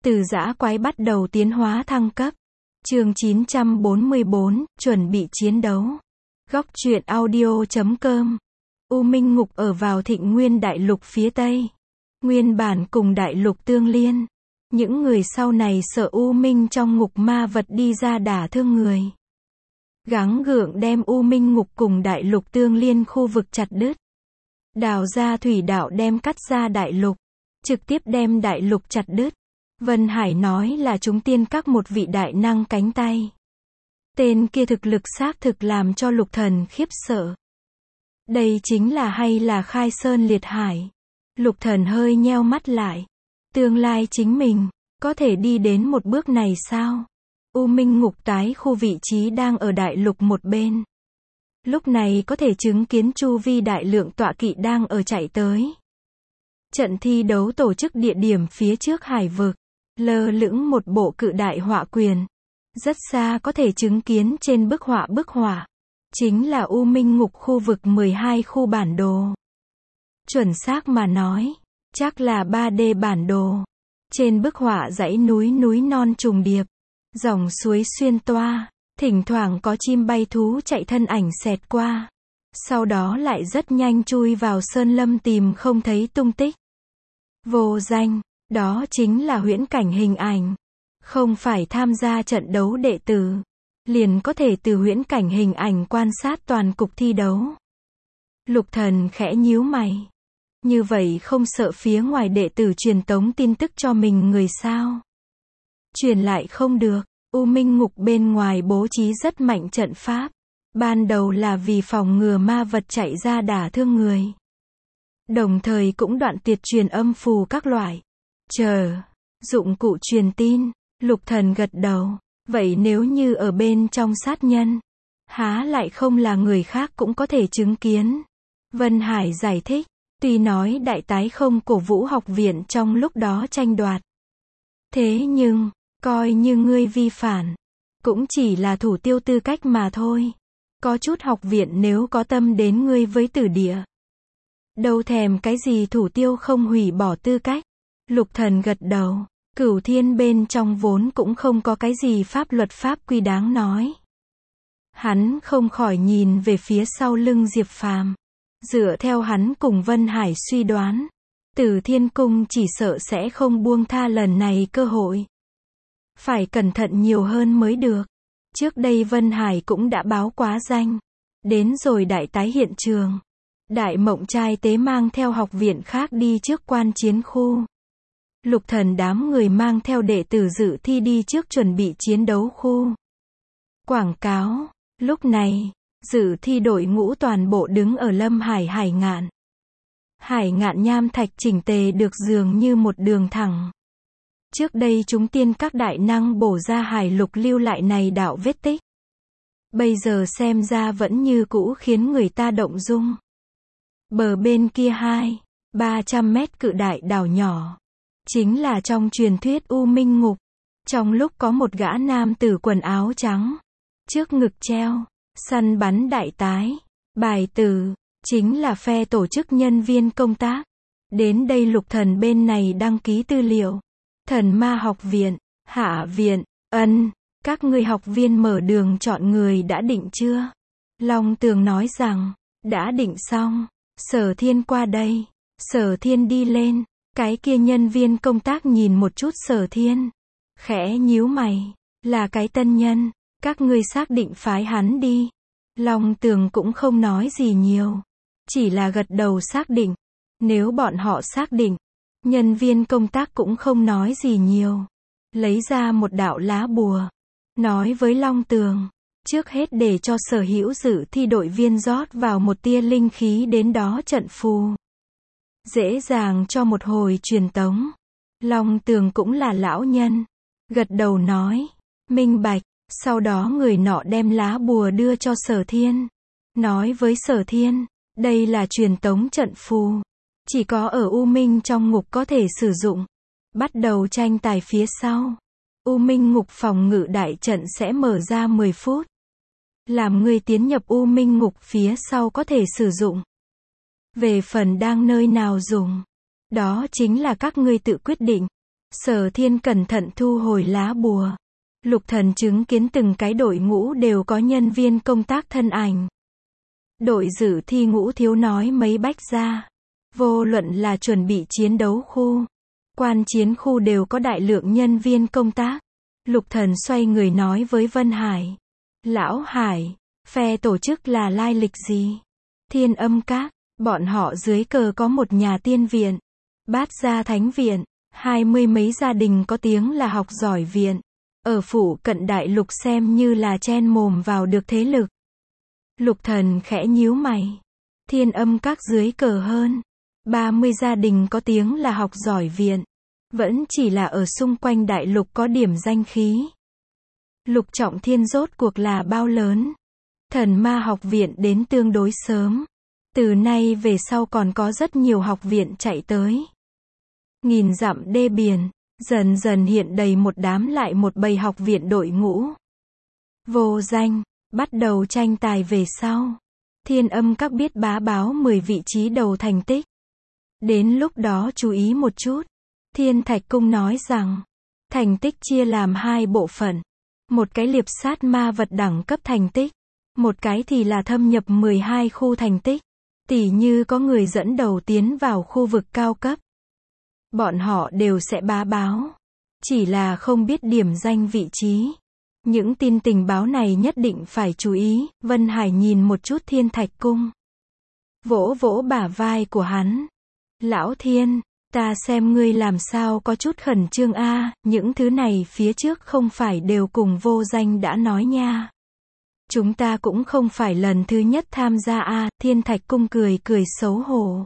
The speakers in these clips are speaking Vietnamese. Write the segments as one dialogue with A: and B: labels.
A: Từ dã quái bắt đầu tiến hóa thăng cấp. Chương 944, chuẩn bị chiến đấu. Góc truyện audio.com. U Minh Ngục ở vào Thịnh Nguyên Đại Lục phía Tây. Nguyên bản cùng Đại Lục tương liên. Những người sau này sợ U Minh trong ngục ma vật đi ra đả thương người. Gắng gượng đem U Minh Ngục cùng Đại Lục tương liên khu vực chặt đứt. Đào ra thủy đạo đem cắt ra Đại Lục. Trực tiếp đem Đại Lục chặt đứt. Vân Hải nói là chúng tiên các một vị đại năng cánh tay. Tên kia thực lực xác thực làm cho Lục Thần khiếp sợ. Đây chính là hay là khai sơn liệt hải. Lục Thần hơi nheo mắt lại. Tương lai chính mình, có thể đi đến một bước này sao? U Minh Ngục tái khu vị trí đang ở Đại Lục một bên. Lúc này có thể chứng kiến chu vi đại lượng tọa kỵ đang ở chạy tới. Trận thi đấu tổ chức địa điểm phía trước hải vực. Lơ lửng một bộ cự đại họa quyền. Rất xa có thể chứng kiến trên bức họa. Chính là U Minh Ngục khu vực 12 khu bản đồ. Chuẩn xác mà nói, chắc là 3D bản đồ. Trên bức họa dãy núi non trùng điệp. Dòng suối xuyên toa. Thỉnh thoảng có chim bay thú chạy thân ảnh xẹt qua. Sau đó lại rất nhanh chui vào sơn lâm tìm không thấy tung tích. Vô danh. Đó chính là huyễn cảnh hình ảnh. Không phải tham gia trận đấu đệ tử. Liền có thể từ huyễn cảnh hình ảnh quan sát toàn cục thi đấu. Lục Thần khẽ nhíu mày. Như vậy không sợ phía ngoài đệ tử truyền tống tin tức cho mình người sao? Truyền lại không được. U Minh Ngục bên ngoài bố trí rất mạnh trận pháp. Ban đầu là vì phòng ngừa ma vật chạy ra đả thương người. Đồng thời cũng đoạn tuyệt truyền âm phù các loại. Dụng cụ truyền tin. Lục Thần gật đầu. Vậy nếu như ở bên trong sát nhân, há lại không là người khác cũng có thể chứng kiến. Vân Hải giải thích. Tuy nói đại tái không cổ vũ học viện trong lúc đó tranh đoạt. Thế nhưng, coi như ngươi vi phản, cũng chỉ là thủ tiêu tư cách mà thôi. Có chút học viện nếu có tâm đến ngươi với tử địa. Đâu thèm cái gì thủ tiêu không hủy bỏ tư cách. Lục Thần gật đầu. Cửu thiên bên trong vốn cũng không có cái gì pháp luật pháp quy đáng nói. Hắn không khỏi nhìn về phía sau lưng Diệp Phàm. Dựa theo hắn cùng Vân Hải suy đoán, Tử Thiên Cung chỉ sợ sẽ không buông tha lần này cơ hội. Phải cẩn thận nhiều hơn mới được. Trước đây Vân Hải cũng đã báo quá danh. Đến rồi đại tái hiện trường. Đại Mộng trai tế mang theo học viện khác đi trước quan chiến khu. Lục Thần đám người mang theo đệ tử dự thi đi trước chuẩn bị chiến đấu khu. Quảng cáo. Lúc này, dự thi đội ngũ toàn bộ đứng ở Lâm Hải ngạn. Hải ngạn nham thạch chỉnh tề được dường như một đường thẳng. Trước đây chúng tiên các đại năng bổ ra hải lục lưu lại này đạo vết tích. Bây giờ xem ra vẫn như cũ khiến người ta động dung. Bờ bên kia 200-300 mét cự đại đảo nhỏ. Chính là trong truyền thuyết U Minh Ngục. Trong lúc có một gã nam tử quần áo trắng. Trước ngực treo, săn bắn đại tái. Bài tử, chính là phe tổ chức nhân viên công tác. Đến đây Lục Thần bên này đăng ký tư liệu. Thần ma học viện, hạ viện, các ngươi học viên mở đường chọn người đã định chưa? Long Tường nói rằng, đã định xong. Sở Thiên qua đây. Sở Thiên đi lên. Cái kia nhân viên công tác nhìn một chút Sở Thiên. Khẽ nhíu mày. Là cái tân nhân. Các ngươi xác định phái hắn đi. Long Tường cũng không nói gì nhiều. Chỉ là gật đầu xác định. Nếu bọn họ xác định. Nhân viên công tác cũng không nói gì nhiều. Lấy ra một đạo lá bùa. Nói với Long Tường. Trước hết để cho sở hữu dự thi đội viên rót vào một tia linh khí đến đó trận phù. Dễ dàng cho một hồi truyền tống. Long Tường cũng là lão nhân. Gật đầu nói. Minh bạch. Sau đó người nọ đem lá bùa đưa cho Sở Thiên. Nói với Sở Thiên. Đây là truyền tống trận phù. Chỉ có ở U Minh trong ngục có thể sử dụng. Bắt đầu tranh tài phía sau. U Minh ngục phòng ngự đại trận sẽ mở ra 10 phút. Làm người tiến nhập U Minh ngục phía sau có thể sử dụng. Về phần đang nơi nào dùng. Đó chính là các ngươi tự quyết định. Sở Thiên cẩn thận thu hồi lá bùa. Lục Thần chứng kiến từng cái đội ngũ đều có nhân viên công tác thân ảnh. Đội dự thi Ngũ Thiếu nói mấy bách gia. Vô luận là chuẩn bị chiến đấu khu, quan chiến khu đều có đại lượng nhân viên công tác. Lục Thần xoay người nói với Vân Hải. Lão Hải, phe tổ chức là lai lịch gì? Thiên Âm Các, bọn họ dưới cờ có một nhà tiên viện, Bát Gia Thánh Viện, 20 mấy gia đình có tiếng là học giỏi viện. Ở phủ cận đại lục xem như là chen mồm vào được thế lực. Lục Thần khẽ nhíu mày. Thiên Âm Các dưới cờ hơn 30 gia đình có tiếng là học giỏi viện. Vẫn chỉ là ở xung quanh đại lục có điểm danh khí. Lục Trọng Thiên rốt cuộc là bao lớn? Thần Ma học viện đến tương đối sớm. Từ nay về sau còn có rất nhiều học viện chạy tới. Nghìn dặm đê biển, dần dần hiện đầy một đám lại một bầy học viện đội ngũ. Vô danh, bắt đầu tranh tài về sau. Thiên Âm Các biết bá báo 10 vị trí đầu thành tích. Đến lúc đó chú ý một chút. Thiên Thạch Cung nói rằng, thành tích chia làm 2 bộ phận. Một cái liệp sát ma vật đẳng cấp thành tích. Một cái thì là thâm nhập 12 khu thành tích. Tỉ như có người dẫn đầu tiến vào khu vực cao cấp. Bọn họ đều sẽ bá báo. Chỉ là không biết điểm danh vị trí. Những tin tình báo này nhất định phải chú ý. Vân Hải nhìn một chút Thiên Thạch Cung. Vỗ vỗ bả vai của hắn. Lão Thiên, ta xem ngươi làm sao có chút khẩn trương a, những thứ này phía trước không phải đều cùng vô danh đã nói nha. Chúng ta cũng không phải lần thứ nhất tham gia a. Thiên Thạch Cung cười cười xấu hổ.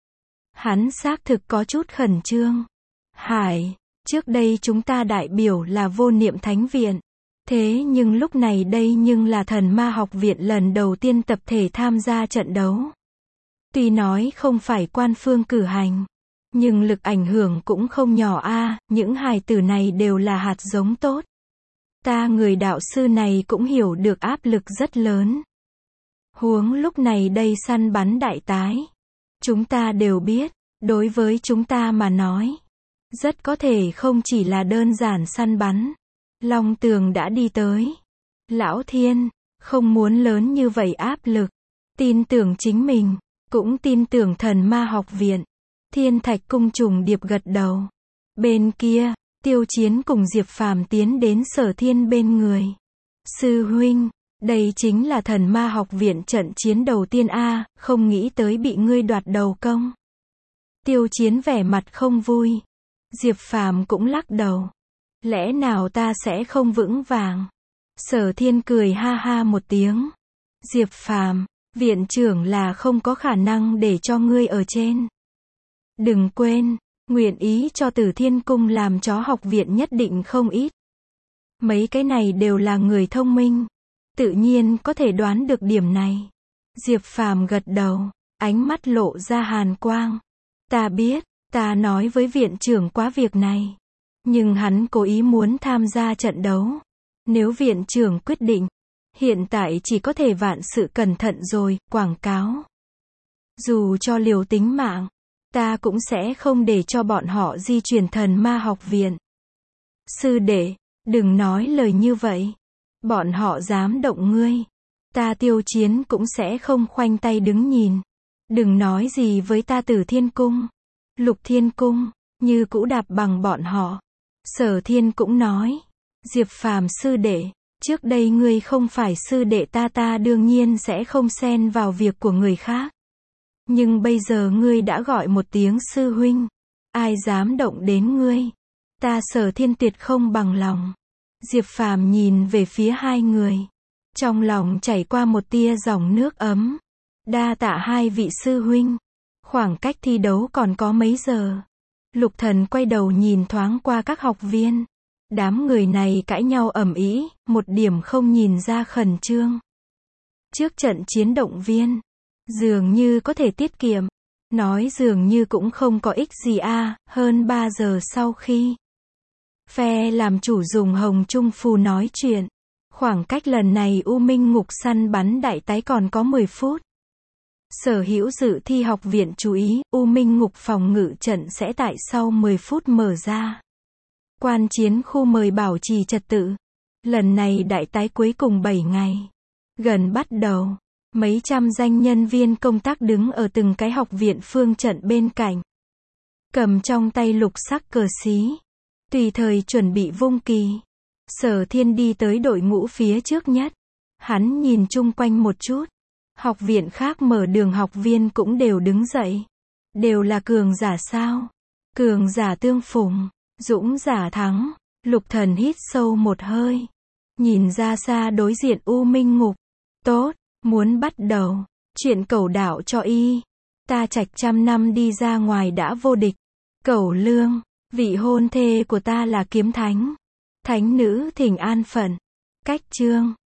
A: Hắn xác thực có chút khẩn trương. Hải, trước đây chúng ta đại biểu là Vô Niệm Thánh Viện. Thế nhưng lúc này đây nhưng là Thần Ma học viện lần đầu tiên tập thể tham gia trận đấu. Tuy nói không phải quan phương cử hành, nhưng lực ảnh hưởng cũng không nhỏ a, những hài tử này đều là hạt giống tốt. Ta người đạo sư này cũng hiểu được áp lực rất lớn. Huống lúc này đây săn bắn đại tái. Chúng ta đều biết, đối với chúng ta mà nói, rất có thể không chỉ là đơn giản săn bắn. Long Tường đã đi tới. Lão Thiên, không muốn lớn như vậy áp lực. Tin tưởng chính mình, cũng tin tưởng Thần Ma học viện. Thiên Thạch Cung trùng điệp gật đầu. Bên kia, Tiêu Chiến cùng Diệp Phàm tiến đến Sở Thiên bên người. Sư huynh, đây chính là Thần Ma học viện trận chiến đầu tiên a, không nghĩ tới bị ngươi đoạt đầu công. Tiêu Chiến vẻ mặt không vui. Diệp Phàm cũng lắc đầu. Lẽ nào ta sẽ không vững vàng? Sở Thiên cười ha ha một tiếng. Diệp Phàm, viện trưởng là không có khả năng để cho ngươi ở trên. Đừng quên, nguyện ý cho Tử Thiên Cung làm chó học viện nhất định không ít. Mấy cái này đều là người thông minh, tự nhiên có thể đoán được điểm này. Diệp Phàm gật đầu, ánh mắt lộ ra hàn quang. Ta biết, ta nói với viện trưởng quá việc này. Nhưng hắn cố ý muốn tham gia trận đấu. Nếu viện trưởng quyết định, hiện tại chỉ có thể vạn sự cẩn thận rồi, quảng cáo. Dù cho liều tính mạng, ta cũng sẽ không để cho bọn họ di chuyển Thần Ma học viện. Sư đệ, đừng nói lời như vậy. Bọn họ dám động ngươi. Ta Tiêu Chiến cũng sẽ không khoanh tay đứng nhìn. Đừng nói gì với ta Tử Thiên Cung. Lục Thiên Cung, như cũ đạp bằng bọn họ. Sở Thiên cũng nói. Diệp Phàm sư đệ, trước đây ngươi không phải sư đệ ta đương nhiên sẽ không xen vào việc của người khác. Nhưng bây giờ ngươi đã gọi một tiếng sư huynh. Ai dám động đến ngươi? Ta Sở Thiên tuyệt không bằng lòng. Diệp Phàm nhìn về phía hai người. Trong lòng chảy qua một tia dòng nước ấm. Đa tạ hai vị sư huynh. Khoảng cách thi đấu còn có mấy giờ? Lục Thần quay đầu nhìn thoáng qua các học viên. Đám người này cãi nhau ầm ĩ, một điểm không nhìn ra khẩn trương. Trước trận chiến động viên, dường như có thể tiết kiệm. Nói dường như cũng không có ích gì a. Hơn 3 giờ sau khi phe làm chủ dùng hồng trung phù nói chuyện. Khoảng cách lần này U Minh Ngục săn bắn đại tái còn có 10 phút. Sở hữu dự thi học viện chú ý, U Minh Ngục phòng ngự trận sẽ tại sau 10 phút mở ra. Quan chiến khu mời bảo trì trật tự. Lần này đại tái cuối cùng 7 ngày. Gần bắt đầu. Mấy trăm danh nhân viên công tác đứng ở từng cái học viện phương trận bên cạnh. Cầm trong tay lục sắc cờ xí. Tùy thời chuẩn bị vung kỳ. Sở Thiên đi tới đội ngũ phía trước nhất. Hắn nhìn chung quanh một chút. Học viện khác mở đường học viên cũng đều đứng dậy. Đều là cường giả sao? Cường giả tương phùng. Dũng giả thắng. Lục Thần hít sâu một hơi. Nhìn ra xa đối diện U Minh Ngục. Tốt, muốn bắt đầu. Chuyện Cẩu đạo cho y. Ta Trạch trăm năm đi ra ngoài đã vô địch. Cẩu Lương, vị hôn thê của ta là kiếm thánh. Thánh nữ thỉnh an phận. Cách chương.